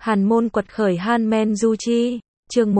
Hàn môn quật khởi Han Men Du Chi, chương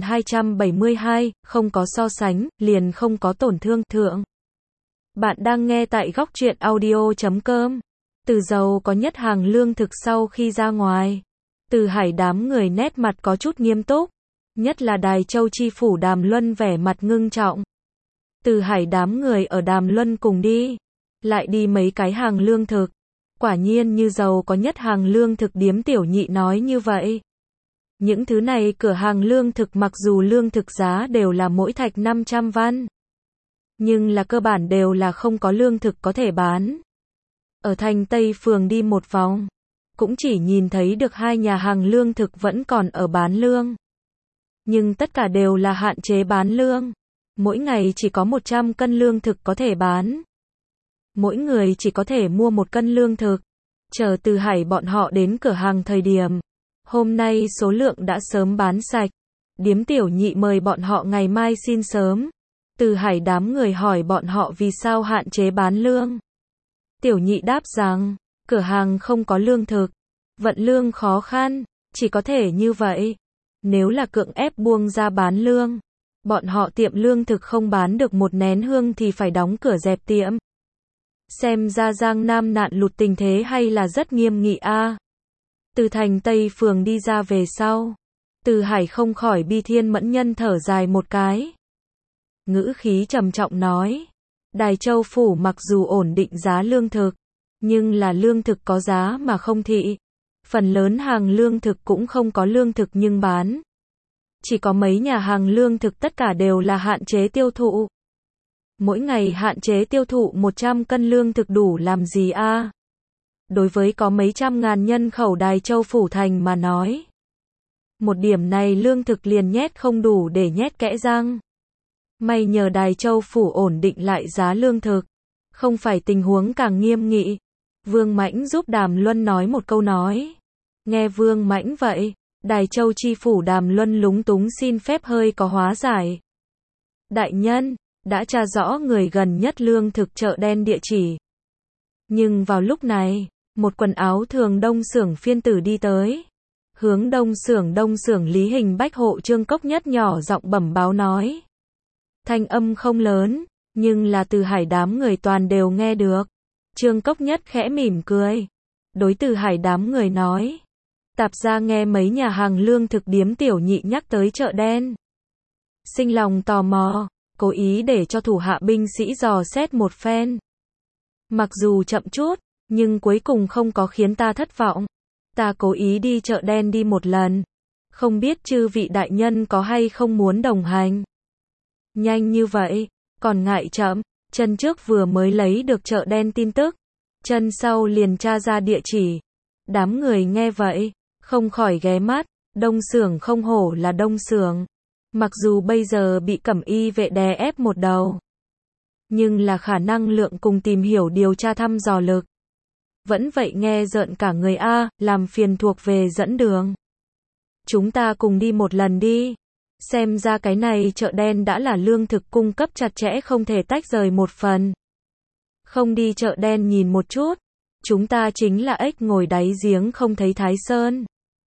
1272, không có so sánh, liền không có tổn thương thượng. Bạn đang nghe tại góc truyện audio.com. Từ giàu có nhất hàng lương thực sau khi ra ngoài. Từ Hải đám người nét mặt có chút nghiêm túc. Nhất là Đài Châu chi phủ Đàm Luân vẻ mặt ngưng trọng. Từ Hải đám người ở Đàm Luân cùng đi. Lại đi mấy cái hàng lương thực. Quả nhiên như giàu có nhất hàng lương thực điếm tiểu nhị nói như vậy. Những thứ này cửa hàng lương thực mặc dù lương thực giá đều là mỗi thạch 500 văn. Nhưng là cơ bản đều là không có lương thực có thể bán. Ở thành Tây Phường đi một vòng. Cũng chỉ nhìn thấy được hai nhà hàng lương thực vẫn còn ở bán lương. Nhưng tất cả đều là hạn chế bán lương. Mỗi ngày chỉ có 100 cân lương thực có thể bán. Mỗi người chỉ có thể mua 1 cân lương thực. Chờ Từ Hải bọn họ đến cửa hàng thời điểm. Hôm nay số lượng đã sớm bán sạch. Điếm tiểu nhị mời bọn họ ngày mai xin sớm. Từ Hải đám người hỏi bọn họ vì sao hạn chế bán lương. Tiểu nhị đáp rằng, cửa hàng không có lương thực. Vận lương khó khăn, chỉ có thể như vậy. Nếu là cưỡng ép buông ra bán lương. Bọn họ tiệm lương thực không bán được một nén hương thì phải đóng cửa dẹp tiệm. Xem ra Giang Nam nạn lụt tình thế hay là rất nghiêm nghị a. Từ thành Tây Phường đi ra về sau. Từ Hải không khỏi bi thiên mẫn nhân thở dài một cái. Ngữ khí trầm trọng nói. Đài Châu phủ mặc dù ổn định giá lương thực. Nhưng là lương thực có giá mà không thị. Phần lớn hàng lương thực cũng không có lương thực nhưng bán. Chỉ có mấy nhà hàng lương thực tất cả đều là hạn chế tiêu thụ. Mỗi ngày hạn chế tiêu thụ 100 cân lương thực đủ làm gì a? Đối với có mấy trăm ngàn nhân khẩu Đài Châu phủ thành mà nói. Một điểm này lương thực liền nhét không đủ để nhét kẽ răng. May nhờ Đài Châu phủ ổn định lại giá lương thực. Không phải tình huống càng nghiêm nghị. Vương Mãnh giúp Đàm Luân nói một câu nói. Nghe Vương Mãnh vậy, Đài Châu chi phủ Đàm Luân lúng túng xin phép hơi có hóa giải. Đại nhân, đã tra rõ người gần nhất lương thực chợ đen địa chỉ. Nhưng vào lúc này, một quần áo thường đông xưởng phiên tử đi tới. Hướng đông xưởng Lý Hình Bách hộ Trương Cốc Nhất nhỏ giọng bẩm báo nói. Thanh âm không lớn, nhưng là Từ Hải đám người toàn đều nghe được. Trương Cốc Nhất khẽ mỉm cười. Đối Từ Hải đám người nói. Tạp ra nghe mấy nhà hàng lương thực điếm tiểu nhị nhắc tới chợ đen. Sinh lòng tò mò, cố ý để cho thủ hạ binh sĩ dò xét một phen. Mặc dù chậm chút, nhưng cuối cùng không có khiến ta thất vọng. Ta cố ý đi chợ đen đi một lần. Không biết chư vị đại nhân có hay không muốn đồng hành. Nhanh như vậy, còn ngại chậm, chân trước vừa mới lấy được chợ đen tin tức. Chân sau liền tra ra địa chỉ. Đám người nghe vậy, không khỏi ghé mắt, đông xưởng không hổ là đông xưởng. Mặc dù bây giờ bị cẩm y vệ đè ép một đầu. Nhưng là khả năng lượng cùng tìm hiểu điều tra thăm dò lực. Vẫn vậy nghe rợn cả người a, làm phiền thuộc về dẫn đường. Chúng ta cùng đi một lần đi. Xem ra cái này chợ đen đã là lương thực cung cấp chặt chẽ không thể tách rời một phần. Không đi chợ đen nhìn một chút. Chúng ta chính là ếch ngồi đáy giếng không thấy Thái Sơn.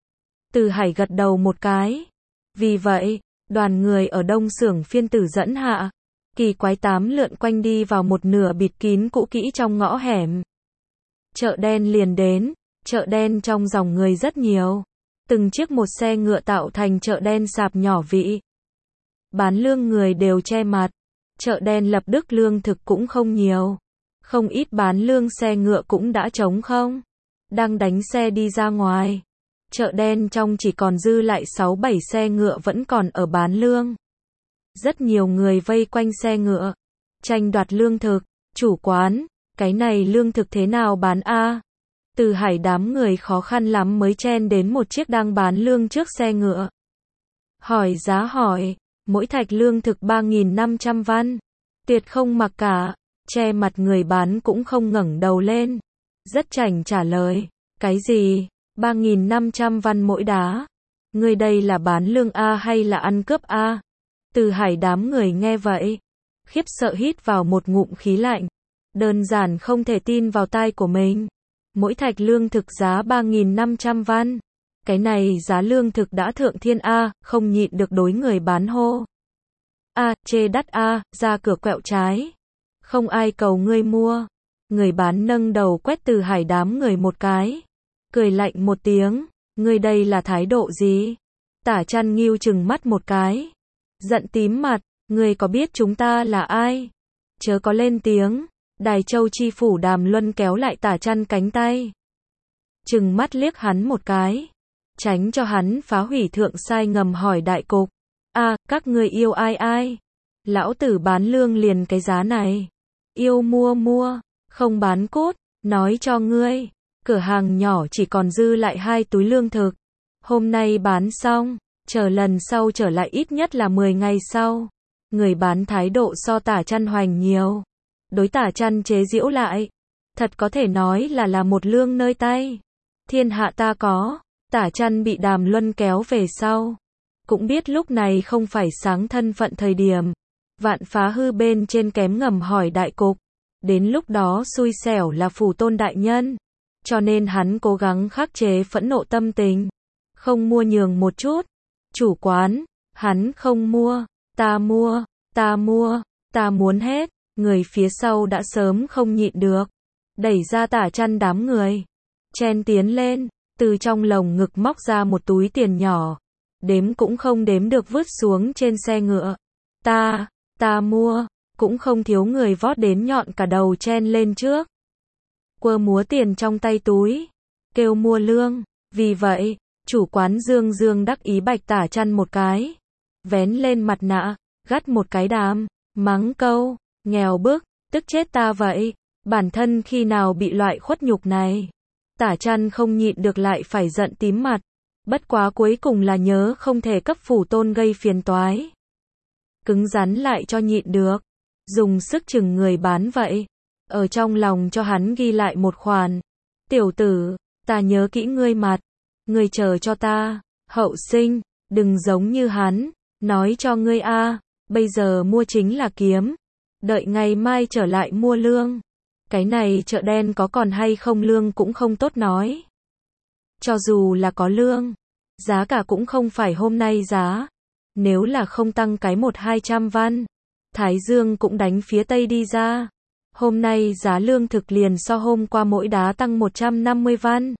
Từ Hải gật đầu một cái. Vì vậy, đoàn người ở đông xưởng phiên tử dẫn hạ. Kỳ quái tám lượn quanh đi vào một nửa bịt kín cũ kỹ trong ngõ hẻm. Chợ đen liền đến. Chợ đen trong dòng người rất nhiều. Từng chiếc một xe ngựa tạo thành chợ đen sạp nhỏ vị. Bán lương người đều che mặt. Chợ đen lập đức lương thực cũng không nhiều. Không ít bán lương xe ngựa cũng đã trống không. Đang đánh xe đi ra ngoài. Chợ đen trong chỉ còn dư lại 6-7 xe ngựa vẫn còn ở bán lương. Rất nhiều người vây quanh xe ngựa. Tranh đoạt lương thực. Chủ quán, cái này lương thực thế nào bán a? Từ Hải đám người khó khăn lắm mới chen đến một chiếc đang bán lương trước xe ngựa. Hỏi giá hỏi, mỗi thạch lương thực 3.500 văn. Tuyệt không mặc cả, che mặt người bán cũng không ngẩng đầu lên. Rất chảnh trả lời, cái gì, 3.500 văn mỗi đá. Người đây là bán lương a hay là ăn cướp a? Từ Hải đám người nghe vậy. Khiếp sợ hít vào một ngụm khí lạnh. Đơn giản không thể tin vào tai của mình. Mỗi thạch lương thực giá 3.500 văn. Cái này giá lương thực đã thượng thiên A, không nhịn được đối người bán hô. A, chê đắt A, ra cửa quẹo trái. Không ai cầu ngươi mua. Người bán nâng đầu quét Từ Hải đám người một cái. Cười lạnh một tiếng, ngươi đây là thái độ gì? Tả Chăn Ngưu trừng mắt một cái. Giận tím mặt, ngươi có biết chúng ta là ai? Chớ có lên tiếng. Đài Châu chi phủ Đàm Luân kéo lại Tả Chăn cánh tay. Trừng mắt liếc hắn một cái. Tránh cho hắn phá hủy thượng sai ngầm hỏi đại cục. A, các ngươi yêu ai ai? Lão tử bán lương liền cái giá này. Yêu mua mua, không bán cốt, nói cho ngươi. Cửa hàng nhỏ chỉ còn dư lại 2 túi lương thực. Hôm nay bán xong, chờ lần sau trở lại ít nhất là 10 ngày sau. Người bán thái độ so Tả Chăn hoành nhiều. Đối Tả Chăn chế giễu lại. Thật có thể nói là một lương nơi tay. Thiên hạ ta có. Tả Chăn bị Đàm Luân kéo về sau. Cũng biết lúc này không phải sáng thân phận thời điểm. Vạn Phá Hư bên trên kém ngầm hỏi đại cục. Đến lúc đó xui xẻo là Phủ Tôn đại nhân. Cho nên hắn cố gắng khắc chế phẫn nộ tâm tình. Không mua nhường một chút. Chủ quán, hắn không mua. Ta mua, ta mua, ta muốn hết. Người phía sau đã sớm không nhịn được. Đẩy ra Tả Chăn đám người. Chen tiến lên. Từ trong lồng ngực móc ra một túi tiền nhỏ. Đếm cũng không đếm được vứt xuống trên xe ngựa. Ta mua. Cũng không thiếu người vót đến nhọn cả đầu chen lên trước. Quơ múa tiền trong tay túi. Kêu mua lương. Vì vậy, chủ quán Dương Dương đắc ý bạch Tả Chăn một cái. Vén lên mặt nạ. Gắt một cái đàm. Mắng câu. Nghèo bức. Tức chết ta vậy. Bản thân khi nào bị loại khuất nhục này. Tả Chăn không nhịn được lại phải giận tím mặt. Bất quá cuối cùng là nhớ không thể cấp Phủ Tôn gây phiền toái. Cứng rắn lại cho nhịn được. Dùng sức chừng người bán vậy. Ở trong lòng cho hắn ghi lại một khoản. Tiểu tử, ta nhớ kỹ ngươi mặt. Ngươi chờ cho ta. Hậu sinh, đừng giống như hắn. Nói cho ngươi a, bây giờ mua chính là kiếm. Đợi ngày mai trở lại mua lương. Cái này chợ đen có còn hay không lương cũng không tốt nói. Cho dù là có lương, giá cả cũng không phải hôm nay giá. Nếu là không tăng cái 100-200 văn, Thái Dương cũng đánh phía Tây đi ra. Hôm nay giá lương thực liền so hôm qua mỗi đá tăng 150 văn.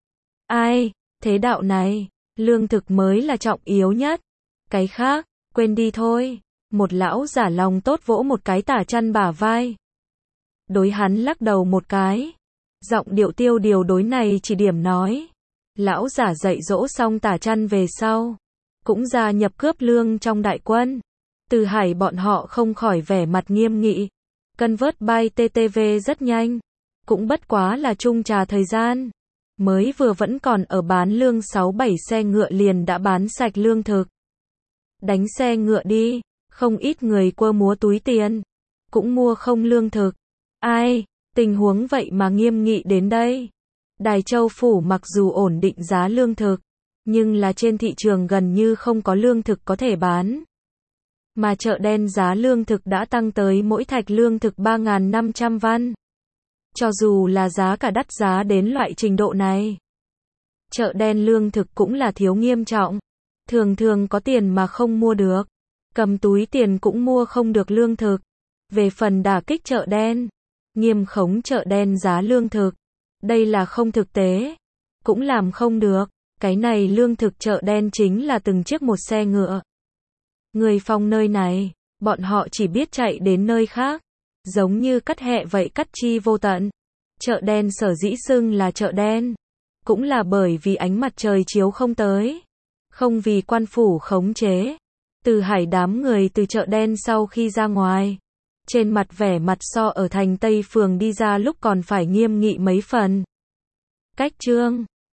Ai, thế đạo này, lương thực mới là trọng yếu nhất. Cái khác, quên đi thôi. Một lão giả lòng tốt vỗ một cái Tả Chăn bả vai. Đối hắn lắc đầu một cái. Giọng điệu tiêu điều đối này chỉ điểm nói. Lão giả dạy dỗ xong Tả Chăn về sau. Cũng gia nhập cướp lương trong đại quân. Từ Hải bọn họ không khỏi vẻ mặt nghiêm nghị. Cân vớt bay TTV rất nhanh. Cũng bất quá là chung trà thời gian. Mới vừa vẫn còn ở bán lương 6-7 xe ngựa liền đã bán sạch lương thực. Đánh xe ngựa đi. Không ít người quơ múa túi tiền. Cũng mua không lương thực. Ai, tình huống vậy mà nghiêm nghị đến đây. Đài Châu phủ mặc dù ổn định giá lương thực, nhưng là trên thị trường gần như không có lương thực có thể bán. Mà chợ đen giá lương thực đã tăng tới mỗi thạch lương thực 3.500 văn. Cho dù là giá cả đắt giá đến loại trình độ này. Chợ đen lương thực cũng là thiếu nghiêm trọng. Thường thường có tiền mà không mua được. Cầm túi tiền cũng mua không được lương thực. Về phần đả kích chợ đen, nghiêm khống chợ đen giá lương thực. Đây là không thực tế. Cũng làm không được. Cái này lương thực chợ đen chính là từng chiếc một xe ngựa. Người phong nơi này, bọn họ chỉ biết chạy đến nơi khác. Giống như cắt hẹ vậy cắt chi vô tận. Chợ đen sở dĩ xưng là chợ đen. Cũng là bởi vì ánh mặt trời chiếu không tới. Không vì quan phủ khống chế. Từ Hải đám người từ chợ đen sau khi ra ngoài. Trên mặt vẻ mặt so ở thành Tây Phường đi ra lúc còn phải nghiêm nghị mấy phần. Cách chương